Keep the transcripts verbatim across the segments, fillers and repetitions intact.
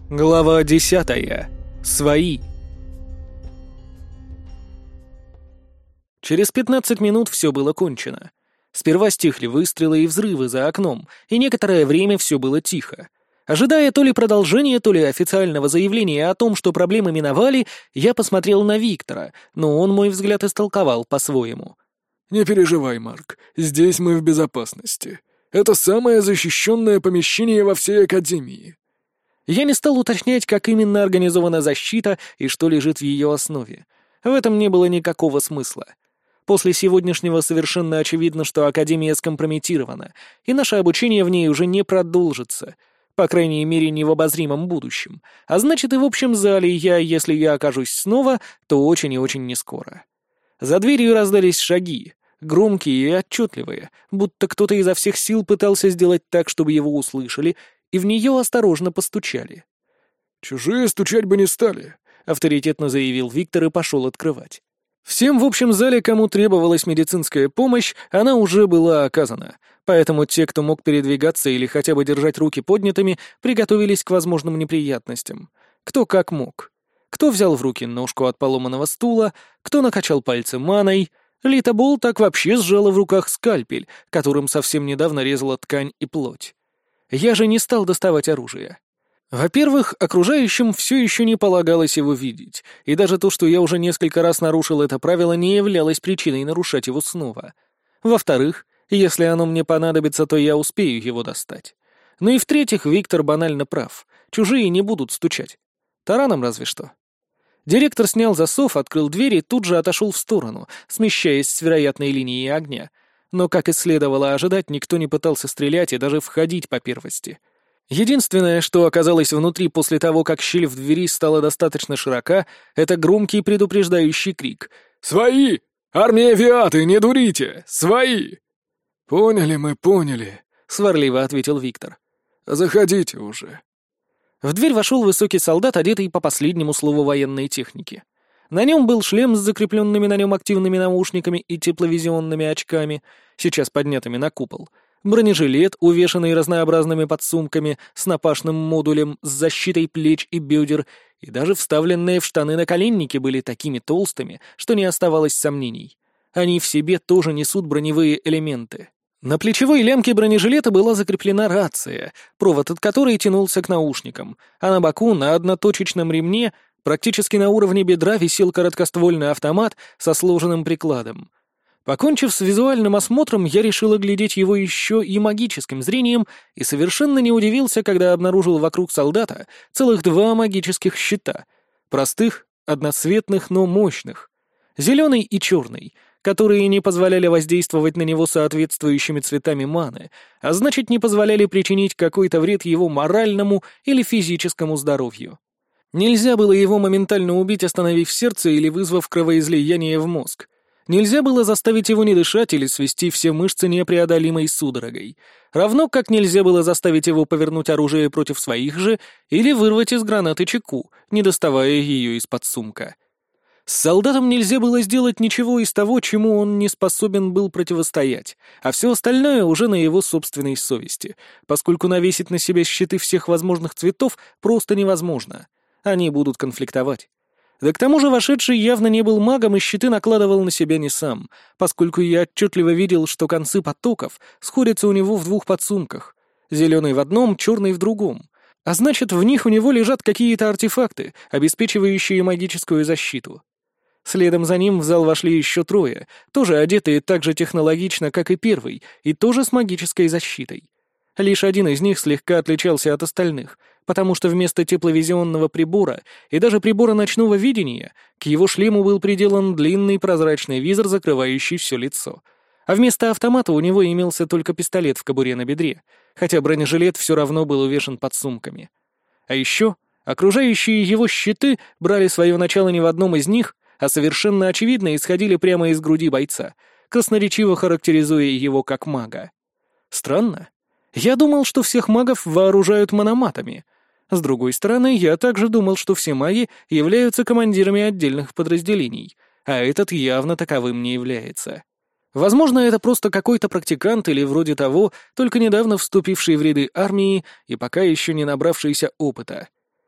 Глава десятая. Свои. Через пятнадцать минут все было кончено. Сперва стихли выстрелы и взрывы за окном, и некоторое время все было тихо. Ожидая то ли продолжения, то ли официального заявления о том, что проблемы миновали, я посмотрел на Виктора, но он мой взгляд истолковал по-своему. «Не переживай, Марк, здесь мы в безопасности. Это самое защищенное помещение во всей Академии». Я не стал уточнять, как именно организована защита и что лежит в ее основе. В этом не было никакого смысла. После сегодняшнего совершенно очевидно, что Академия скомпрометирована, и наше обучение в ней уже не продолжится, по крайней мере, не в обозримом будущем. А значит, и в общем зале я, если я окажусь снова, то очень и очень нескоро. За дверью раздались шаги, громкие и отчетливые, будто кто-то изо всех сил пытался сделать так, чтобы его услышали, и в нее осторожно постучали. «Чужие стучать бы не стали», — авторитетно заявил Виктор и пошел открывать. Всем в общем зале, кому требовалась медицинская помощь, она уже была оказана, поэтому те, кто мог передвигаться или хотя бы держать руки поднятыми, приготовились к возможным неприятностям. Кто как мог. Кто взял в руки ножку от поломанного стула, кто накачал пальцы маной. Лита Бол так вообще сжала в руках скальпель, которым совсем недавно резала ткань и плоть. Я же не стал доставать оружие. Во-первых, окружающим все еще не полагалось его видеть, и даже то, что я уже несколько раз нарушил это правило, не являлось причиной нарушать его снова. Во-вторых, если оно мне понадобится, то я успею его достать. Ну и в-третьих, Виктор банально прав. Чужие не будут стучать. Тараном разве что. Директор снял засов, открыл дверь и тут же отошел в сторону, смещаясь с вероятной линии огня. Но, как и следовало ожидать, никто не пытался стрелять и даже входить по первости. Единственное, что оказалось внутри после того, как щель в двери стала достаточно широка, это громкий предупреждающий крик. «Свои! Армия Виаты, не дурите! Свои!» «Поняли мы, поняли», — сварливо ответил Виктор. «Заходите уже». В дверь вошел высокий солдат, одетый по последнему слову военной техники. На нем был шлем с закрепленными на нем активными наушниками и тепловизионными очками, сейчас поднятыми на купол, бронежилет, увешанный разнообразными подсумками с напашным модулем с защитой плеч и бедер, и даже вставленные в штаны наколенники были такими толстыми, что не оставалось сомнений. Они в себе тоже несут броневые элементы. На плечевой лямке бронежилета была закреплена рация, провод от которой тянулся к наушникам, а на боку на одноточечном ремне практически на уровне бедра висел короткоствольный автомат со сложенным прикладом. Покончив с визуальным осмотром, я решил оглядеть его еще и магическим зрением и совершенно не удивился, когда обнаружил вокруг солдата целых два магических щита. Простых, одноцветных, но мощных. Зеленый и черный, которые не позволяли воздействовать на него соответствующими цветами маны, а значит, не позволяли причинить какой-то вред его моральному или физическому здоровью. Нельзя было его моментально убить, остановив сердце или вызвав кровоизлияние в мозг. Нельзя было заставить его не дышать или свести все мышцы непреодолимой судорогой. Равно как нельзя было заставить его повернуть оружие против своих же или вырвать из гранаты чеку, не доставая ее из-под сумка. С солдатом нельзя было сделать ничего из того, чему он не способен был противостоять, а все остальное уже на его собственной совести, поскольку навесить на себя щиты всех возможных цветов просто невозможно. Они будут конфликтовать. Да к тому же вошедший явно не был магом и щиты накладывал на себя не сам, поскольку я отчетливо видел, что концы потоков сходятся у него в двух подсумках. Зеленый в одном, черный в другом. А значит, в них у него лежат какие-то артефакты, обеспечивающие магическую защиту. Следом за ним в зал вошли еще трое, тоже одетые так же технологично, как и первый, и тоже с магической защитой. Лишь один из них слегка отличался от остальных, потому что вместо тепловизионного прибора и даже прибора ночного видения к его шлему был приделан длинный прозрачный визор, закрывающий все лицо. А вместо автомата у него имелся только пистолет в кобуре на бедре, хотя бронежилет все равно был увешан подсумками. А еще окружающие его щиты брали свое начало не в одном из них, а совершенно очевидно исходили прямо из груди бойца, красноречиво характеризуя его как мага. Странно. Я думал, что всех магов вооружают мономатами. С другой стороны, я также думал, что все маги являются командирами отдельных подразделений, а этот явно таковым не является. Возможно, это просто какой-то практикант или вроде того, только недавно вступивший в ряды армии и пока еще не набравшийся опыта.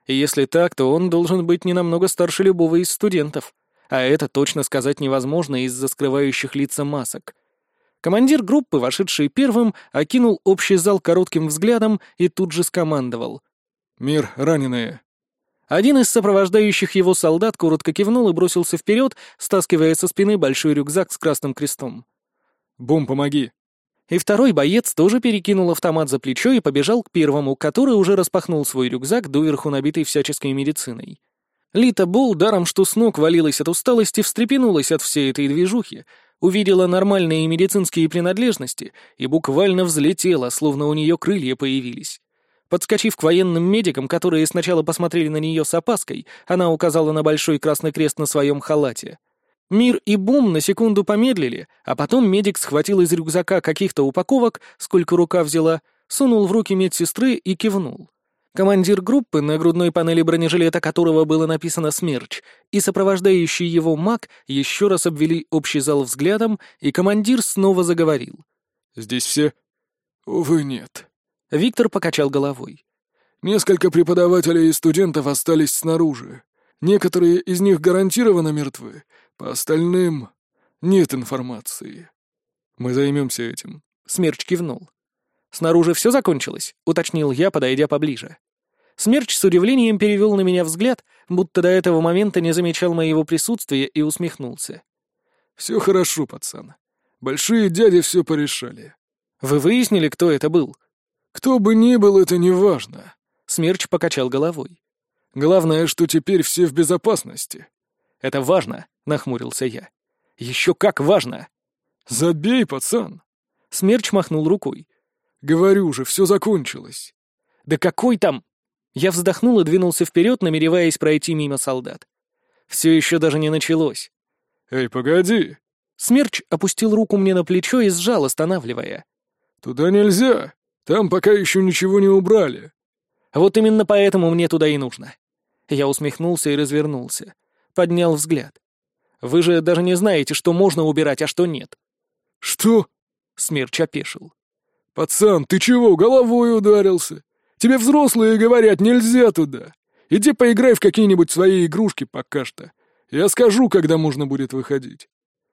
И если так, то он должен быть не намного старше любого из студентов. А это точно сказать невозможно из-за скрывающих лица масок. Командир группы, вошедший первым, окинул общий зал коротким взглядом и тут же скомандовал. «Мир, раненые!» Один из сопровождающих его солдат коротко кивнул и бросился вперед, стаскивая со спины большой рюкзак с красным крестом. «Бум, помоги!» И второй боец тоже перекинул автомат за плечо и побежал к первому, который уже распахнул свой рюкзак, доверху набитый всяческой медициной. Лита Бол, даром что с ног валилась от усталости, встрепенулась от всей этой движухи, увидела нормальные медицинские принадлежности и буквально взлетела, словно у нее крылья появились. Подскочив к военным медикам, которые сначала посмотрели на нее с опаской, она указала на большой красный крест на своем халате. Мир и Бум на секунду помедлили, а потом медик схватил из рюкзака каких-то упаковок, сколько рука взяла, сунул в руки медсестры и кивнул. Командир группы, на грудной панели бронежилета которого было написано «Смерч», и сопровождающий его маг еще раз обвели общий зал взглядом, и командир снова заговорил. «Здесь все?» «Увы, нет». Виктор покачал головой. «Несколько преподавателей и студентов остались снаружи. Некоторые из них гарантированно мертвы, по остальным нет информации. Мы займемся этим». Смерч кивнул. «Снаружи все закончилось?» — уточнил я, подойдя поближе. Смерч с удивлением перевел на меня взгляд, будто до этого момента не замечал моего присутствия, и усмехнулся. «Все хорошо, пацан. Большие дяди все порешали». «Вы выяснили, кто это был?» «Кто бы ни был, это не важно». Смерч покачал головой. «Главное, что теперь все в безопасности». «Это важно», — нахмурился я. «Еще как важно!» «Забей, пацан!» Смерч махнул рукой. «Говорю же, все закончилось». «Да какой там?» Я вздохнул и двинулся вперед, намереваясь пройти мимо солдат. Все еще даже не началось. «Эй, погоди!» Смерч опустил руку мне на плечо и сжал, останавливая. «Туда нельзя. Там пока еще ничего не убрали». «Вот именно поэтому мне туда и нужно». Я усмехнулся и развернулся. Поднял взгляд. «Вы же даже не знаете, что можно убирать, а что нет». «Что?» Смерч опешил. «Пацан, ты чего, головой ударился? Тебе взрослые говорят, нельзя туда. Иди поиграй в какие-нибудь свои игрушки пока что. Я скажу, когда можно будет выходить».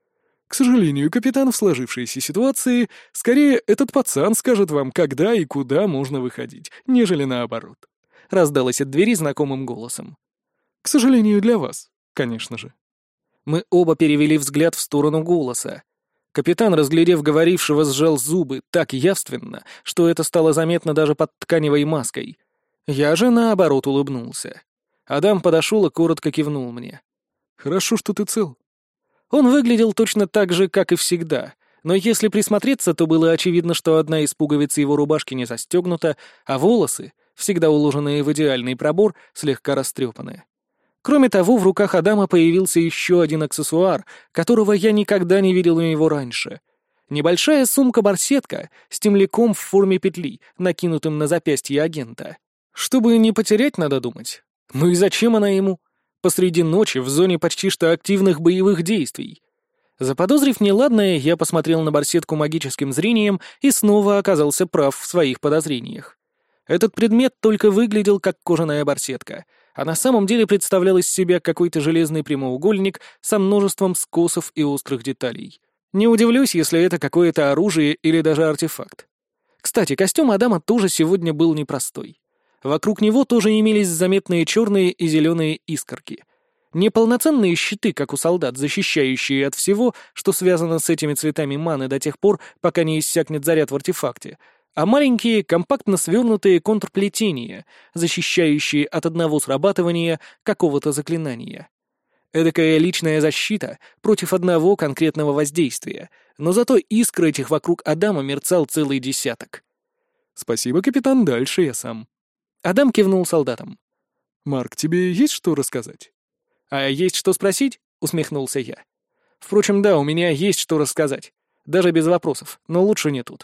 К сожалению, капитан, в сложившейся ситуации, скорее этот пацан скажет вам, когда и куда можно выходить, нежели наоборот. Раздалось от двери знакомым голосом. К сожалению, для вас, конечно же. Мы оба перевели взгляд в сторону голоса. Капитан, разглядев говорившего, сжал зубы так явственно, что это стало заметно даже под тканевой маской. Я же, наоборот, улыбнулся. Адам подошел и коротко кивнул мне. «Хорошо, что ты цел». Он выглядел точно так же, как и всегда, но если присмотреться, то было очевидно, что одна из пуговиц его рубашки не застегнута, а волосы, всегда уложенные в идеальный пробор, слегка растрепаны. Кроме того, в руках Адама появился еще один аксессуар, которого я никогда не видел у него раньше. Небольшая сумка-барсетка с темляком в форме петли, накинутым на запястье агента. Чтобы не потерять, надо думать. Ну и зачем она ему? Посреди ночи в зоне почти что активных боевых действий. Заподозрив неладное, я посмотрел на барсетку магическим зрением и снова оказался прав в своих подозрениях. Этот предмет только выглядел как кожаная барсетка, а на самом деле представлял из себя какой-то железный прямоугольник со множеством скосов и острых деталей. Не удивлюсь, если это какое-то оружие или даже артефакт. Кстати, костюм Адама тоже сегодня был непростой. Вокруг него тоже имелись заметные черные и зеленые искорки. Не полноценные щиты, как у солдат, защищающие от всего, что связано с этими цветами маны до тех пор, пока не иссякнет заряд в артефакте, а маленькие, компактно свернутые контрплетения, защищающие от одного срабатывания какого-то заклинания. Эдакая личная защита против одного конкретного воздействия, но зато искр этих вокруг Адама мерцал целый десяток. «Спасибо, капитан, дальше я сам». Адам кивнул солдатам. «Марк, тебе есть что рассказать?» «А есть что спросить?» — усмехнулся я. «Впрочем, да, у меня есть что рассказать. Даже без вопросов, но лучше не тут».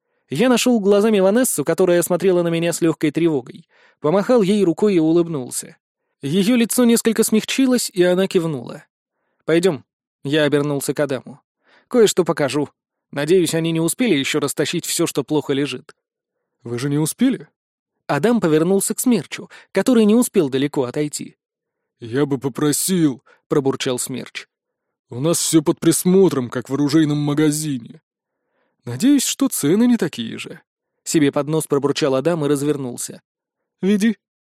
Я нашел глазами Ванессу, которая смотрела на меня с легкой тревогой, помахал ей рукой и улыбнулся. Ее лицо несколько смягчилось, и она кивнула. «Пойдем», — я обернулся к Адаму. «Кое-что покажу. Надеюсь, они не успели еще растащить все, что плохо лежит». «Вы же не успели?» Адам повернулся к Смерчу, который не успел далеко отойти. «Я бы попросил», — пробурчал Смерч. «У нас все под присмотром, как в оружейном магазине». «Надеюсь, что цены не такие же». Себе под нос пробурчал Адам и развернулся. «Веди».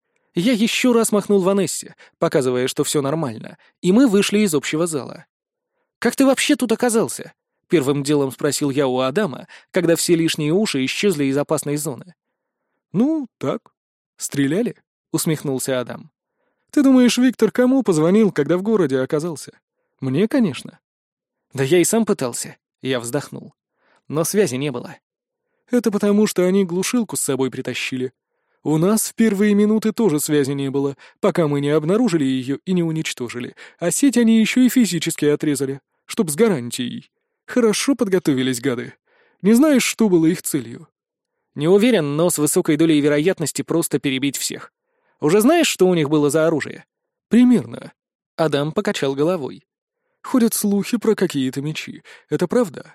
Я еще раз махнул Ванессе, показывая, что все нормально, и мы вышли из общего зала. «Как ты вообще тут оказался?» — первым делом спросил я у Адама, когда все лишние уши исчезли из опасной зоны. «Ну, так. Стреляли?» — усмехнулся Адам. «Ты думаешь, Виктор кому позвонил, когда в городе оказался? Мне, конечно». «Да я и сам пытался», — я вздохнул. «Но связи не было». «Это потому, что они глушилку с собой притащили. У нас в первые минуты тоже связи не было, пока мы не обнаружили ее и не уничтожили, а сеть они еще и физически отрезали, чтоб с гарантией. Хорошо подготовились, гады. Не знаешь, что было их целью?» «Не уверен, но с высокой долей вероятности просто перебить всех. Уже знаешь, что у них было за оружие?» «Примерно». Адам покачал головой. «Ходят слухи про какие-то мечи. Это правда?»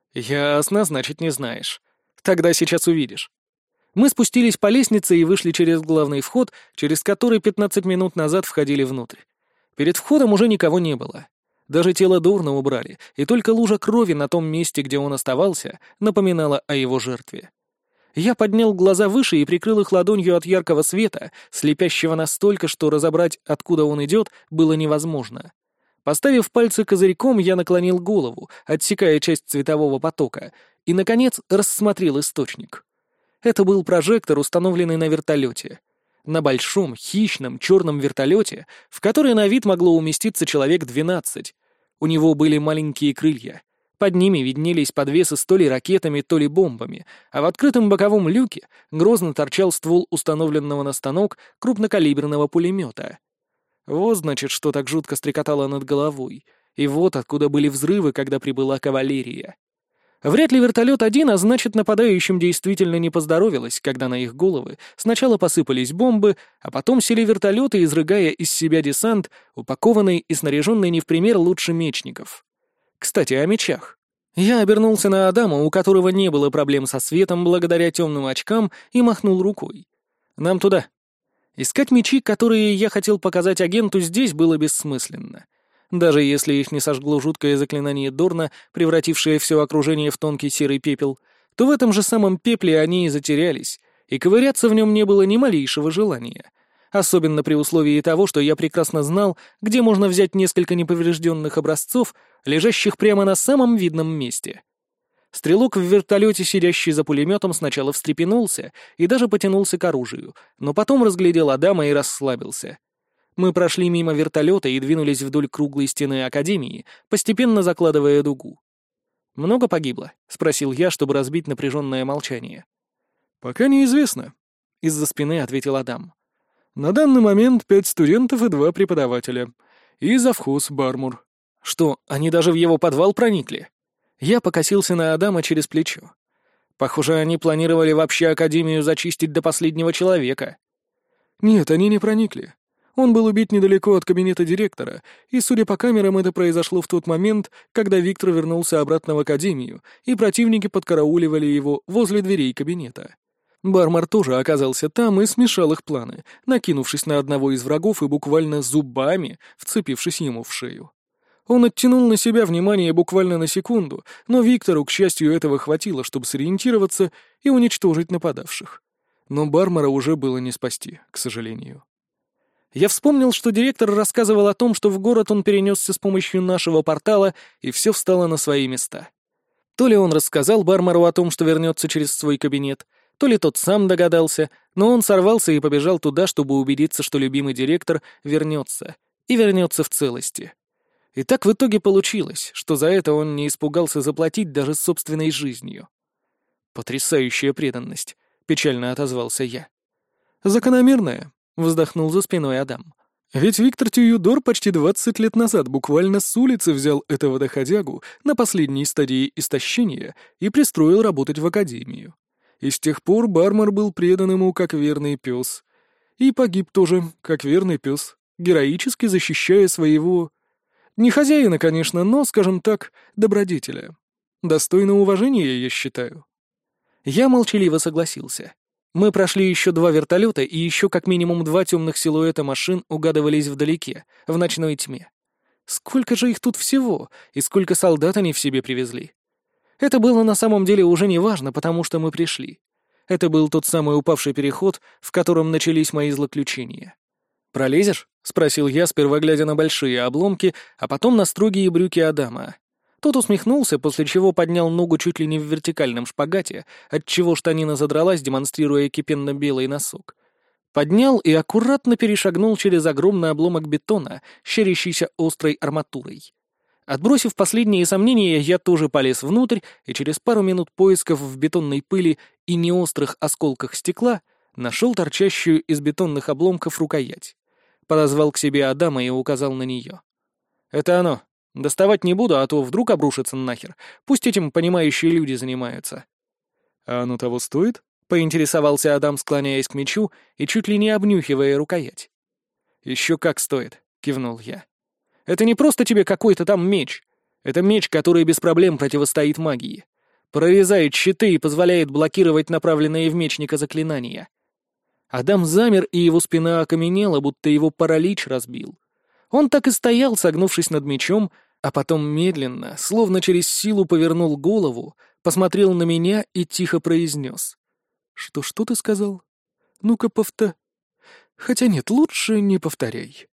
«Ясно, значит, не знаешь. Тогда сейчас увидишь». Мы спустились по лестнице и вышли через главный вход, через который пятнадцать минут назад входили внутрь. Перед входом уже никого не было. Даже тело Дорна убрали, и только лужа крови на том месте, где он оставался, напоминала о его жертве. Я поднял глаза выше и прикрыл их ладонью от яркого света, слепящего настолько, что разобрать, откуда он идет, было невозможно. Поставив пальцы козырьком, я наклонил голову, отсекая часть цветового потока, и, наконец, рассмотрел источник. Это был прожектор, установленный на вертолете. На большом, хищном, черном вертолете, в который на вид могло уместиться человек двенадцать. У него были маленькие крылья. Под ними виднелись подвесы с то ли ракетами, то ли бомбами, а в открытом боковом люке грозно торчал ствол установленного на станок крупнокалиберного пулемета. Вот, значит, что так жутко стрекотало над головой. И вот откуда были взрывы, когда прибыла кавалерия. Вряд ли вертолет один, а значит, нападающим действительно не поздоровилось, когда на их головы сначала посыпались бомбы, а потом сели вертолеты, изрыгая из себя десант, упакованный и снаряженный не в пример лучше мечников. Кстати, о мечах. Я обернулся на Адама, у которого не было проблем со светом благодаря темным очкам, и махнул рукой. «Нам туда». Искать мечи, которые я хотел показать агенту, здесь было бессмысленно. Даже если их не сожгло жуткое заклинание Дорна, превратившее все окружение в тонкий серый пепел, то в этом же самом пепле они и затерялись, и ковыряться в нем не было ни малейшего желания. Особенно при условии того, что я прекрасно знал, где можно взять несколько неповрежденных образцов, лежащих прямо на самом видном месте. Стрелок в вертолете, сидящий за пулеметом, сначала встрепенулся и даже потянулся к оружию, но потом разглядел Адама и расслабился. Мы прошли мимо вертолета и двинулись вдоль круглой стены Академии, постепенно закладывая дугу. «Много погибло?» — спросил я, чтобы разбить напряженное молчание. «Пока неизвестно», — из-за спины ответил Адам. «На данный момент пять студентов и два преподавателя. И завхоз Бармур». «Что, они даже в его подвал проникли?» Я покосился на Адама через плечо. «Похоже, они планировали вообще Академию зачистить до последнего человека». «Нет, они не проникли. Он был убит недалеко от кабинета директора, и, судя по камерам, это произошло в тот момент, когда Виктор вернулся обратно в Академию, и противники подкарауливали его возле дверей кабинета. Бармар тоже оказался там и смешал их планы, накинувшись на одного из врагов и буквально зубами вцепившись ему в шею. Он оттянул на себя внимание буквально на секунду, но Виктору, к счастью, этого хватило, чтобы сориентироваться и уничтожить нападавших. Но Бармара уже было не спасти, к сожалению. Я вспомнил, что директор рассказывал о том, что в город он перенесся с помощью нашего портала, и все встало на свои места. То ли он рассказал Бармару о том, что вернется через свой кабинет, то ли тот сам догадался, но он сорвался и побежал туда, чтобы убедиться, что любимый директор вернется, и вернется в целости. И так в итоге получилось, что за это он не испугался заплатить даже собственной жизнью. «Потрясающая преданность», — печально отозвался я. «Закономерная», — вздохнул за спиной Адам. «Ведь Виктор Тююдор почти двадцать лет назад буквально с улицы взял этого доходягу на последней стадии истощения и пристроил работать в академию. И с тех пор Бармар был предан ему как верный пес. И погиб тоже, как верный пес, героически защищая своего... Не хозяина, конечно, но, скажем так, добродетеля. Достойно уважения, я считаю». Я молчаливо согласился. Мы прошли еще два вертолета, и еще как минимум два темных силуэта машин угадывались вдалеке, в ночной тьме. Сколько же их тут всего, и сколько солдат они в себе привезли? Это было на самом деле уже не важно, потому что мы пришли. Это был тот самый упавший переход, в котором начались мои злоключения. «Пролезешь?» — спросил я, сперва глядя на большие обломки, а потом на строгие брюки Адама. Тот усмехнулся, после чего поднял ногу чуть ли не в вертикальном шпагате, отчего штанина задралась, демонстрируя кипенно-белый носок. Поднял и аккуратно перешагнул через огромный обломок бетона, щерящийся острой арматурой. Отбросив последние сомнения, я тоже полез внутрь, и через пару минут поисков в бетонной пыли и неострых осколках стекла нашел торчащую из бетонных обломков рукоять. Подозвал к себе Адама и указал на нее. «Это оно. Доставать не буду, а то вдруг обрушится нахер. Пусть этим понимающие люди занимаются». «А оно того стоит?» — поинтересовался Адам, склоняясь к мечу и чуть ли не обнюхивая рукоять. «Еще как стоит», — кивнул я. «Это не просто тебе какой-то там меч. Это меч, который без проблем противостоит магии. Прорезает щиты и позволяет блокировать направленные в мечника заклинания». Адам замер, и его спина окаменела, будто его паралич разбил. Он так и стоял, согнувшись над мечом, а потом медленно, словно через силу повернул голову, посмотрел на меня и тихо произнес. «Что, что ты сказал? Ну-ка, повтор...» «Хотя нет, лучше не повторяй».